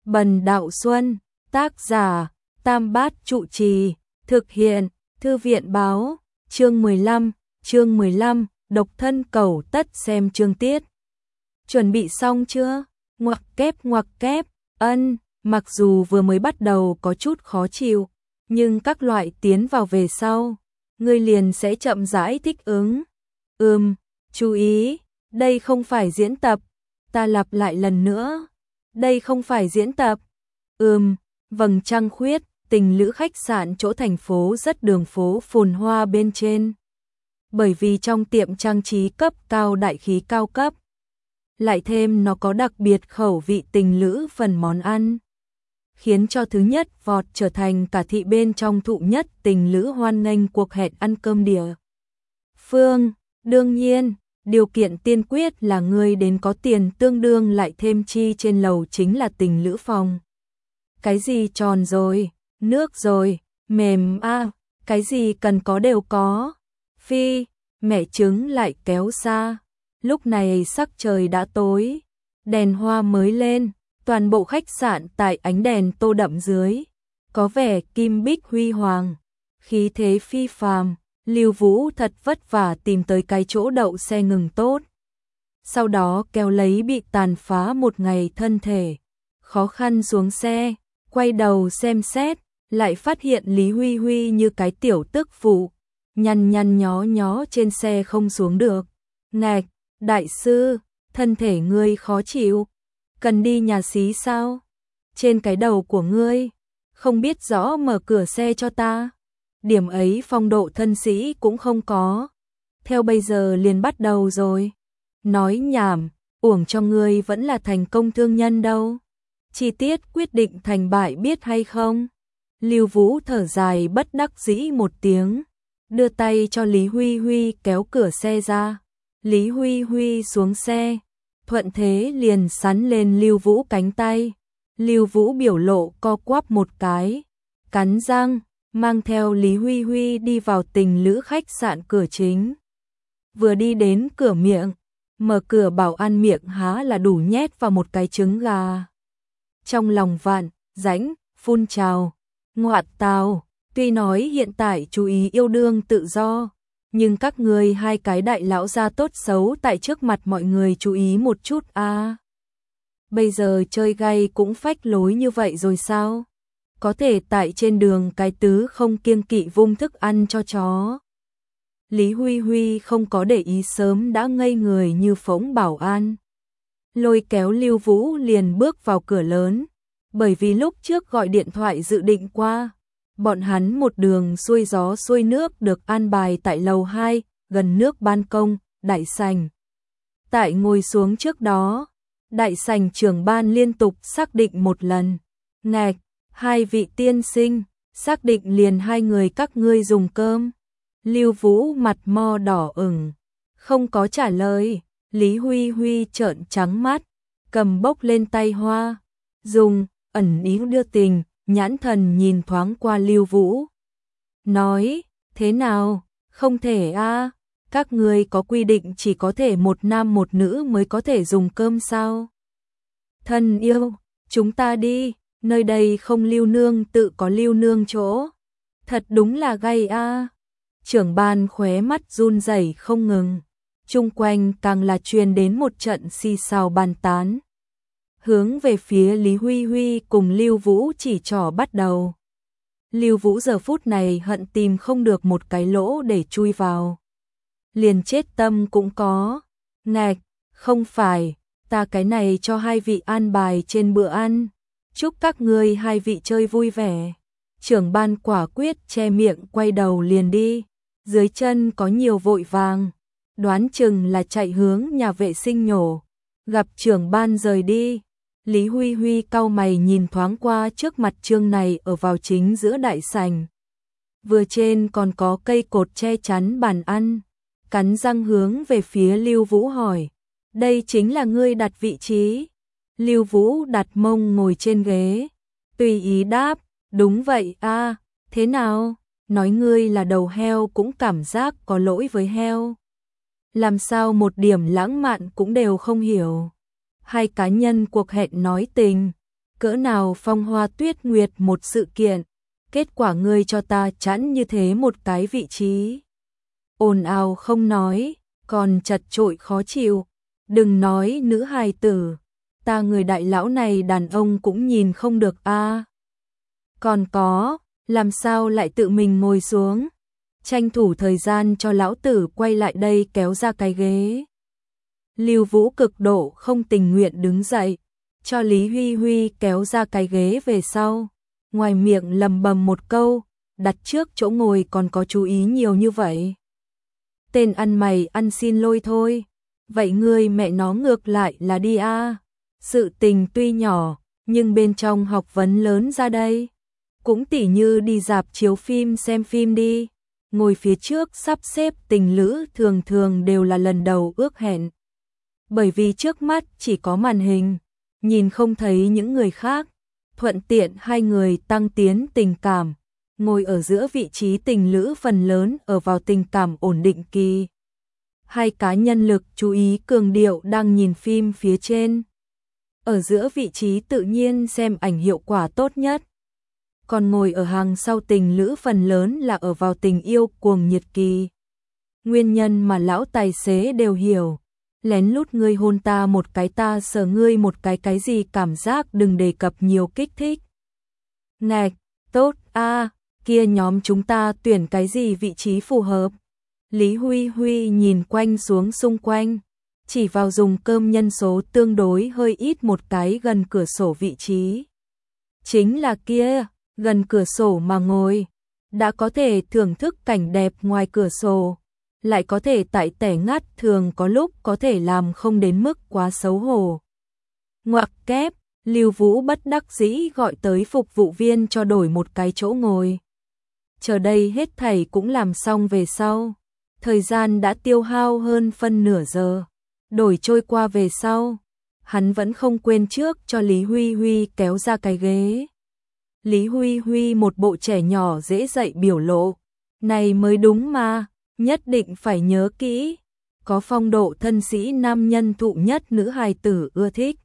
Bần Đạo Xuân, tác giả, Tam Bát Trụ Trì, thực hiện, Thư viện báo, chương 15, độc thân cầu tất xem chương tiết. Chuẩn bị xong chưa? Ngoặc kép, ân, mặc dù vừa mới bắt đầu có chút khó chịu, nhưng các loại tiến vào về sau, ngươi liền sẽ chậm rãi thích ứng. Chú ý, đây không phải diễn tập, ta lặp lại lần nữa. Đây không phải diễn tập. Vầng trăng khuyết, tình lữ khách sạn chỗ thành phố rất đường phố phồn hoa bên trên. Bởi vì trong tiệm trang trí cấp cao đại khí cao cấp, lại thêm nó có đặc biệt khẩu vị tình lữ phần món ăn, khiến cho thứ nhất vọt trở thành cả thị bên trong thụ nhất tình lữ hoan nghênh cuộc hẹn ăn cơm địa phương. Đương nhiên, điều kiện tiên quyết là ngươi đến có tiền tương đương lại thêm chi trên lầu chính là tình lữ phòng. Cái gì tròn rồi, nước rồi, mềm cái gì cần có đều có. Phi, mẹ trứng lại kéo xa. Lúc này sắc trời đã tối, đèn hoa mới lên, toàn bộ khách sạn tại ánh đèn tô đậm dưới, có vẻ kim bích huy hoàng, khí thế phi phàm. Lưu Vũ thật vất vả tìm tới cái chỗ đậu xe ngừng tốt. Sau đó kéo lấy bị tàn phá một ngày thân thể, khó khăn xuống xe, quay đầu xem xét, lại phát hiện Lý Huy Huy như cái tiểu tức phụ, nhăn nhó trên xe không xuống được. Ngạch, đại sư, thân thể ngươi khó chịu, cần đi nhà xí sao? Trên cái đầu của ngươi, không biết rõ mở cửa xe cho ta. Điểm ấy phong độ thân sĩ cũng không có. Theo bây giờ liền bắt đầu rồi. Nói nhảm, uổng cho ngươi vẫn là thành công thương nhân đâu. Chi tiết quyết định thành bại biết hay không? Lưu Vũ thở dài bất đắc dĩ một tiếng, đưa tay cho Lý Huy Huy kéo cửa xe ra. Lý Huy Huy xuống xe, thuận thế liền sắn lên Lưu Vũ cánh tay. Lưu Vũ biểu lộ co quắp một cái, cắn răng, mang theo Lý Huy Huy đi vào tình lữ khách sạn cửa chính. Vừa đi đến cửa miệng, mở cửa bảo an miệng há là đủ nhét vào một cái trứng gà. Trong lòng vạn, rãnh, phun trào, ngoạt tào, tuy nói hiện tại chú ý yêu đương tự do, nhưng các người hai cái đại lão gia tốt xấu tại trước mặt mọi người chú ý một chút Bây giờ chơi gay cũng phách lối như vậy rồi sao? Có thể tại trên đường cái tứ không kiêng kỵ vung thức ăn cho chó. Lý Huy Huy không có để ý sớm đã ngây người như phỗng bảo an. Lôi kéo Lưu Vũ liền bước vào cửa lớn, bởi vì lúc trước gọi điện thoại dự định qua, bọn hắn một đường xuôi gió xuôi nước được an bài tại lầu 2, gần nước ban công, đại sảnh. Tại ngồi xuống trước đó, đại sảnh trưởng ban liên tục xác định một lần. Ngạch, hai vị tiên sinh, xác định liền hai người các ngươi dùng cơm. Lưu Vũ mặt mo đỏ ửng, không có trả lời. Lý Huy Huy trợn trắng mắt, cầm bốc lên tay hoa, dùng, ẩn ý đưa tình, nhãn thần nhìn thoáng qua Lưu Vũ. Nói, thế nào, không thể các ngươi có quy định chỉ có thể một nam một nữ mới có thể dùng cơm sao? Thân yêu, chúng ta đi. Nơi đây không lưu nương tự có lưu nương chỗ. Thật đúng là gay Trưởng ban khóe mắt run rẩy không ngừng. Chung quanh càng là truyền đến một trận xì xào bàn tán. Hướng về phía Lý Huy Huy cùng Lưu Vũ chỉ trỏ bắt đầu. Lưu Vũ giờ phút này hận tìm không được một cái lỗ để chui vào. Liền chết tâm cũng có. Ngạch, không phải, ta cái này cho hai vị an bài trên bữa ăn. Chúc các ngươi hai vị chơi vui vẻ. Trưởng ban quả quyết che miệng quay đầu liền đi. Dưới chân có nhiều vội vàng, đoán chừng là chạy hướng nhà vệ sinh nhổ. Gặp trưởng ban rời đi, Lý Huy Huy cau mày nhìn thoáng qua trước mặt trương này ở vào chính giữa đại sảnh. Vừa trên còn có cây cột che chắn bàn ăn. Cắn răng hướng về phía Lưu Vũ hỏi, đây chính là ngươi đặt vị trí? Lưu Vũ đặt mông ngồi trên ghế, tùy ý đáp, đúng vậy thế nào, nói ngươi là đầu heo cũng cảm giác có lỗi với heo. Làm sao một điểm lãng mạn cũng đều không hiểu. Hai cá nhân cuộc hẹn nói tình, cỡ nào phong hoa tuyết nguyệt một sự kiện, kết quả ngươi cho ta chẵn như thế một cái vị trí. Ồn ào không nói, còn chật chội khó chịu, đừng nói nữ hài tử, ta người đại lão này đàn ông cũng nhìn không được a. Còn có, làm sao lại tự mình ngồi xuống, tranh thủ thời gian cho lão tử quay lại đây kéo ra cái ghế. Lưu Vũ cực độ không tình nguyện đứng dậy, cho Lý Huy Huy kéo ra cái ghế về sau, ngoài miệng lầm bầm một câu, đặt trước chỗ ngồi còn có chú ý nhiều như vậy. Tên ăn mày ăn xin lôi thôi, vậy ngươi mẹ nó ngược lại là đi a. Sự tình tuy nhỏ, nhưng bên trong học vấn lớn ra đây. Cũng tỉ như đi rạp chiếu phim xem phim đi, ngồi phía trước sắp xếp tình lữ thường thường đều là lần đầu ước hẹn. Bởi vì trước mắt chỉ có màn hình, nhìn không thấy những người khác, thuận tiện hai người tăng tiến tình cảm, ngồi ở giữa vị trí tình lữ phần lớn ở vào tình cảm ổn định kỳ. Hai cá nhân lực chú ý cường điệu đang nhìn phim phía trên. Ở giữa vị trí tự nhiên xem ảnh hiệu quả tốt nhất. Còn ngồi ở hàng sau tình lữ phần lớn là ở vào tình yêu cuồng nhiệt kỳ. Nguyên nhân mà lão tài xế đều hiểu. Lén lút ngươi hôn ta một cái ta sờ ngươi một cái gì cảm giác đừng đề cập nhiều kích thích. Ngạch, tốt a, kia nhóm chúng ta tuyển cái gì vị trí phù hợp. Lý Huy Huy nhìn quanh xuống xung quanh, chỉ vào dùng cơm nhân số tương đối hơi ít một cái gần cửa sổ vị trí. Chính là kia, gần cửa sổ mà ngồi, đã có thể thưởng thức cảnh đẹp ngoài cửa sổ, lại có thể tại tẻ ngắt thường có lúc có thể làm không đến mức quá xấu hổ. Ngoặc kép, Lưu Vũ bất đắc dĩ gọi tới phục vụ viên cho đổi một cái chỗ ngồi. Chờ đây hết thảy cũng làm xong về sau. Thời gian đã tiêu hao hơn phân nửa giờ. Đổi trôi qua về sau, hắn vẫn không quên trước cho Lý Huy Huy kéo ra cái ghế. Lý Huy Huy một bộ trẻ nhỏ dễ dạy biểu lộ. Này mới đúng mà, nhất định phải nhớ kỹ. Có phong độ thân sĩ nam nhân thụ nhất nữ hài tử ưa thích.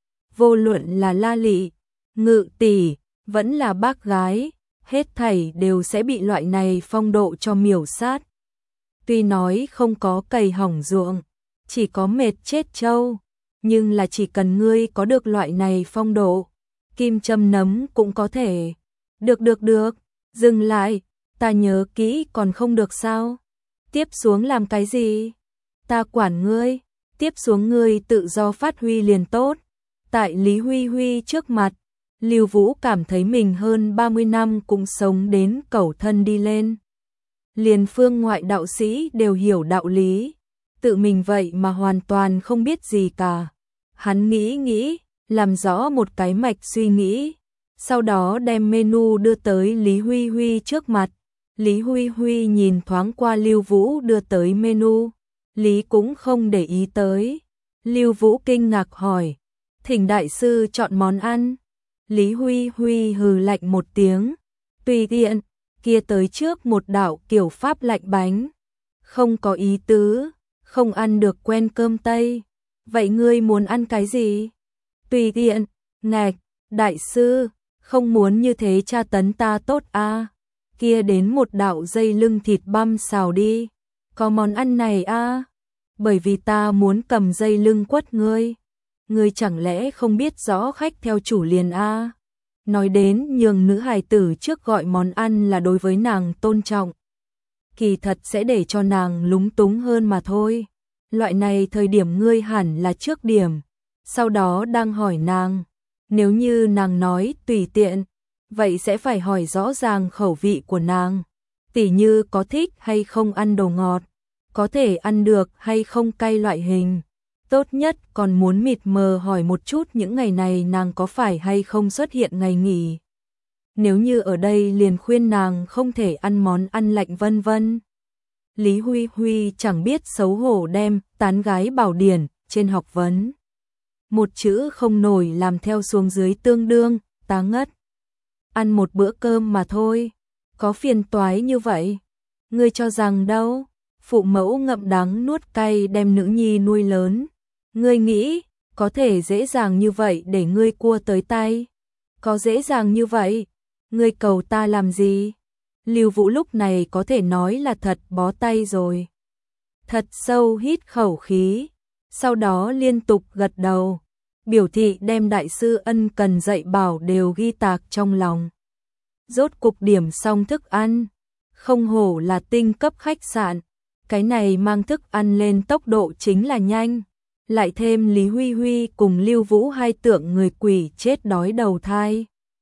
Vô luận là La Lị, Ngự tỷ, vẫn là bác gái, hết thảy đều sẽ bị loại này phong độ cho miểu sát. Tuy nói không có cày hỏng ruộng, chỉ có mệt chết trâu, nhưng là chỉ cần ngươi có được loại này phong độ, kim châm nấm cũng có thể. Được, dừng lại, ta nhớ kỹ còn không được sao? Tiếp xuống làm cái gì? Ta quản ngươi, tiếp xuống ngươi tự do phát huy liền tốt. Tại Lý Huy Huy trước mặt, Lưu Vũ cảm thấy mình hơn 30 năm cũng sống đến cẩu thân đi lên. Liền phương ngoại đạo sĩ đều hiểu đạo lý, tự mình vậy mà hoàn toàn không biết gì cả. Hắn nghĩ, làm rõ một cái mạch suy nghĩ, sau đó đem menu đưa tới Lý Huy Huy trước mặt. Lý Huy Huy nhìn thoáng qua Lưu Vũ đưa tới menu, Lý cũng không để ý tới. Lưu Vũ kinh ngạc hỏi, thỉnh đại sư chọn món ăn. Lý Huy Huy hừ lạnh một tiếng, tùy tiện, kia tới trước một đạo kiểu pháp lạnh bánh. Không có ý tứ, không ăn được quen cơm Tây. Vậy ngươi muốn ăn cái gì? Tùy tiện, ngạch, đại sư, không muốn như thế tra tấn ta tốt a. Kia đến một đạo dây lưng thịt băm xào đi. Có món ăn này a. Bởi vì ta muốn cầm dây lưng quất ngươi. Ngươi chẳng lẽ không biết rõ khách theo chủ liền a? Nói đến nhường nữ hài tử trước gọi món ăn là đối với nàng tôn trọng. Kỳ thật sẽ để cho nàng lúng túng hơn mà thôi. Loại này thời điểm ngươi hẳn là trước điểm, sau đó đang hỏi nàng. Nếu như nàng nói tùy tiện, vậy sẽ phải hỏi rõ ràng khẩu vị của nàng. Tỉ như có thích hay không ăn đồ ngọt, có thể ăn được hay không cay loại hình. Tốt nhất còn muốn mịt mờ hỏi một chút những ngày này nàng có phải hay không xuất hiện ngày nghỉ. Nếu như ở đây liền khuyên nàng không thể ăn món ăn lạnh vân vân. Lý Huy Huy chẳng biết xấu hổ đem tán gái bảo điển trên học vấn. Một chữ không nổi làm theo xuống dưới tương đương, tá ngất. Ăn một bữa cơm mà thôi, có phiền toái như vậy. Ngươi cho rằng đâu, phụ mẫu ngậm đắng nuốt cay đem nữ nhi nuôi lớn. Ngươi nghĩ, có thể dễ dàng như vậy để ngươi cua tới tay. Có dễ dàng như vậy? Ngươi cầu ta làm gì? Lưu Vũ lúc này có thể nói là thật bó tay rồi. Thật sâu hít khẩu khí, sau đó liên tục gật đầu, biểu thị đem đại sư ân cần dạy bảo đều ghi tạc trong lòng. Rốt cục điểm xong thức ăn, không hổ là tinh cấp khách sạn, cái này mang thức ăn lên tốc độ chính là nhanh. Lại thêm Lý Huy Huy cùng Lưu Vũ hai tượng người quỷ chết đói đầu thai.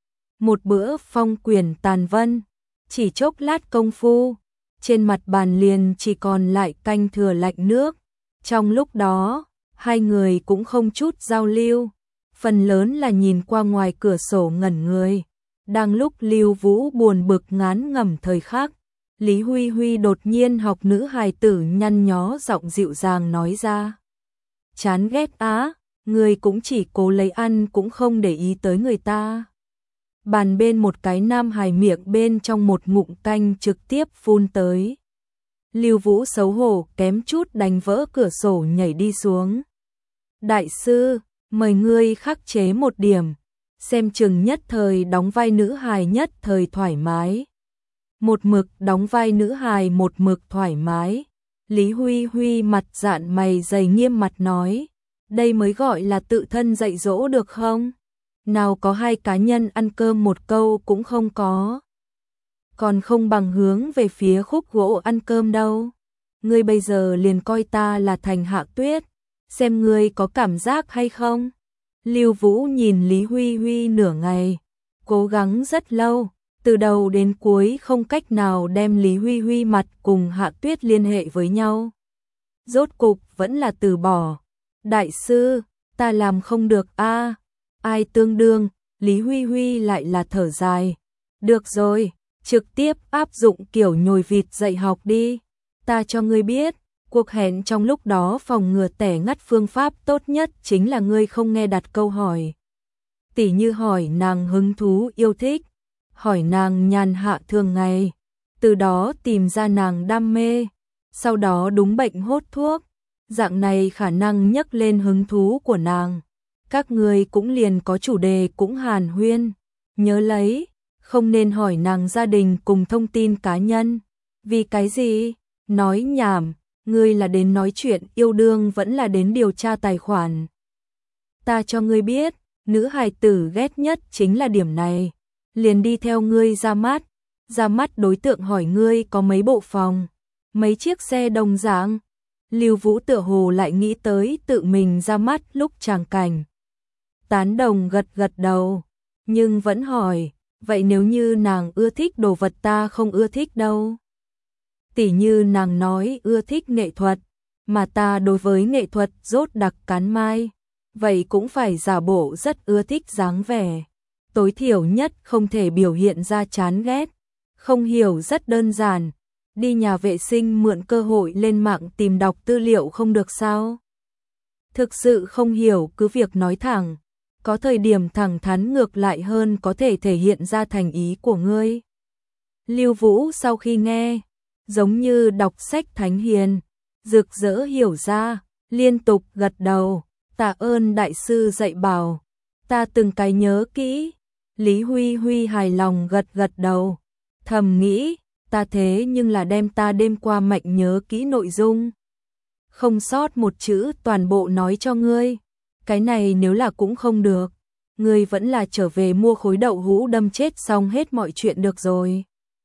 Một bữa phong quyền tàn vân, chỉ chốc lát công phu, trên mặt bàn liền chỉ còn lại canh thừa lạnh nước. Trong lúc đó, hai người cũng không chút giao lưu, phần lớn là nhìn qua ngoài cửa sổ ngẩn người. Đang lúc Lưu Vũ buồn bực ngán ngẩm thời khắc, Lý Huy Huy đột nhiên học nữ hài tử nhăn nhó giọng dịu dàng nói ra. Chán ghét á, người cũng chỉ cố lấy ăn cũng không để ý tới người ta. Bàn bên một cái nam hài miệng bên trong một ngụm canh trực tiếp phun tới. Lưu Vũ xấu hổ kém chút đánh vỡ cửa sổ nhảy đi xuống. Đại sư, mời ngươi khắc chế một điểm, xem chừng nhất thời đóng vai nữ hài nhất thời thoải mái. Một mực đóng vai nữ hài một mực thoải mái. Lý Huy Huy mặt dạn mày dày nghiêm mặt nói, đây mới gọi là tự thân dạy dỗ được không? Nào có hai cá nhân ăn cơm một câu cũng không có. Còn không bằng hướng về phía khúc gỗ ăn cơm đâu. Ngươi bây giờ liền coi ta là Thành Hạ Tuyết, xem ngươi có cảm giác hay không? Lưu Vũ nhìn Lý Huy Huy nửa ngày, cố gắng rất lâu, từ đầu đến cuối không cách nào đem Lý Huy Huy mặt cùng Hạ Tuyết liên hệ với nhau. Rốt cục vẫn là từ bỏ. Đại sư, ta làm không được a. Ai tương đương, Lý Huy Huy lại là thở dài. Được rồi, trực tiếp áp dụng kiểu nhồi vịt dạy học đi. Ta cho ngươi biết, cuộc hẹn trong lúc đó phòng ngừa tẻ ngắt phương pháp tốt nhất chính là ngươi không nghe đặt câu hỏi. Tỉ như hỏi nàng hứng thú yêu thích, hỏi nàng nhàn hạ thường ngày, từ đó tìm ra nàng đam mê, sau đó đúng bệnh hốt thuốc, dạng này khả năng nhấc lên hứng thú của nàng. Các người cũng liền có chủ đề cũng hàn huyên, nhớ lấy, không nên hỏi nàng gia đình cùng thông tin cá nhân. Vì cái gì? Nói nhảm, ngươi là đến nói chuyện yêu đương vẫn là đến điều tra tài khoản. Ta cho ngươi biết, nữ hài tử ghét nhất chính là điểm này. Liền đi theo ngươi ra mắt đối tượng hỏi ngươi có mấy bộ phòng, mấy chiếc xe đồng dạng. Lưu Vũ tựa hồ lại nghĩ tới tự mình ra mắt lúc tràng cảnh. Tán đồng gật gật đầu, nhưng vẫn hỏi, vậy nếu như nàng ưa thích đồ vật ta không ưa thích đâu? Tỉ như nàng nói ưa thích nghệ thuật, mà ta đối với nghệ thuật rốt đặc cán mai, vậy cũng phải giả bộ rất ưa thích dáng vẻ. Tối thiểu nhất không thể biểu hiện ra chán ghét. Không hiểu rất đơn giản, đi nhà vệ sinh mượn cơ hội lên mạng tìm đọc tư liệu không được sao? Thực sự không hiểu cứ việc nói thẳng, có thời điểm thẳng thắn ngược lại hơn có thể thể hiện ra thành ý của ngươi. Lưu Vũ sau khi nghe, giống như đọc sách thánh hiền, rực rỡ hiểu ra, liên tục gật đầu, tạ ơn đại sư dạy bảo, ta từng cái nhớ kỹ. Lý Huy Huy hài lòng gật gật đầu, thầm nghĩ, ta thế nhưng là đem ta đêm qua mạnh nhớ kỹ nội dung. Không sót một chữ toàn bộ nói cho ngươi, cái này nếu là cũng không được, ngươi vẫn là trở về mua khối đậu hũ đâm chết xong hết mọi chuyện được rồi.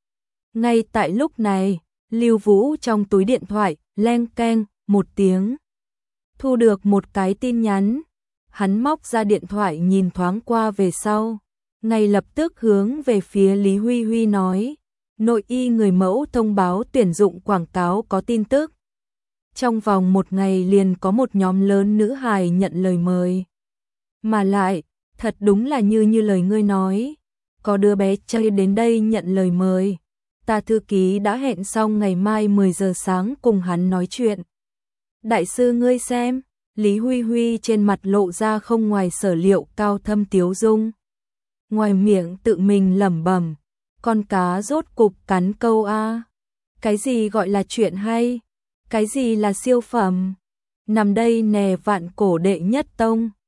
Ngay tại lúc này, Lưu Vũ trong túi điện thoại, leng keng, một tiếng. Thu được một cái tin nhắn, hắn móc ra điện thoại nhìn thoáng qua về sau. Ngay lập tức hướng về phía Lý Huy Huy nói, nội y người mẫu thông báo tuyển dụng quảng cáo có tin tức. Trong vòng một ngày liền có một nhóm lớn nữ hài nhận lời mời. Mà lại, thật đúng là như lời ngươi nói, có đứa bé trai đến đây nhận lời mời. Ta thư ký đã hẹn xong ngày mai 10 giờ sáng cùng hắn nói chuyện. Đại sư ngươi xem, Lý Huy Huy trên mặt lộ ra không ngoài sở liệu cao thâm tiếu dung. Ngoài miệng tự mình lẩm bẩm, con cá rốt cục cắn câu a. Cái gì gọi là chuyện hay? Cái gì là siêu phẩm? Nằm đây nè vạn cổ đệ nhất tông.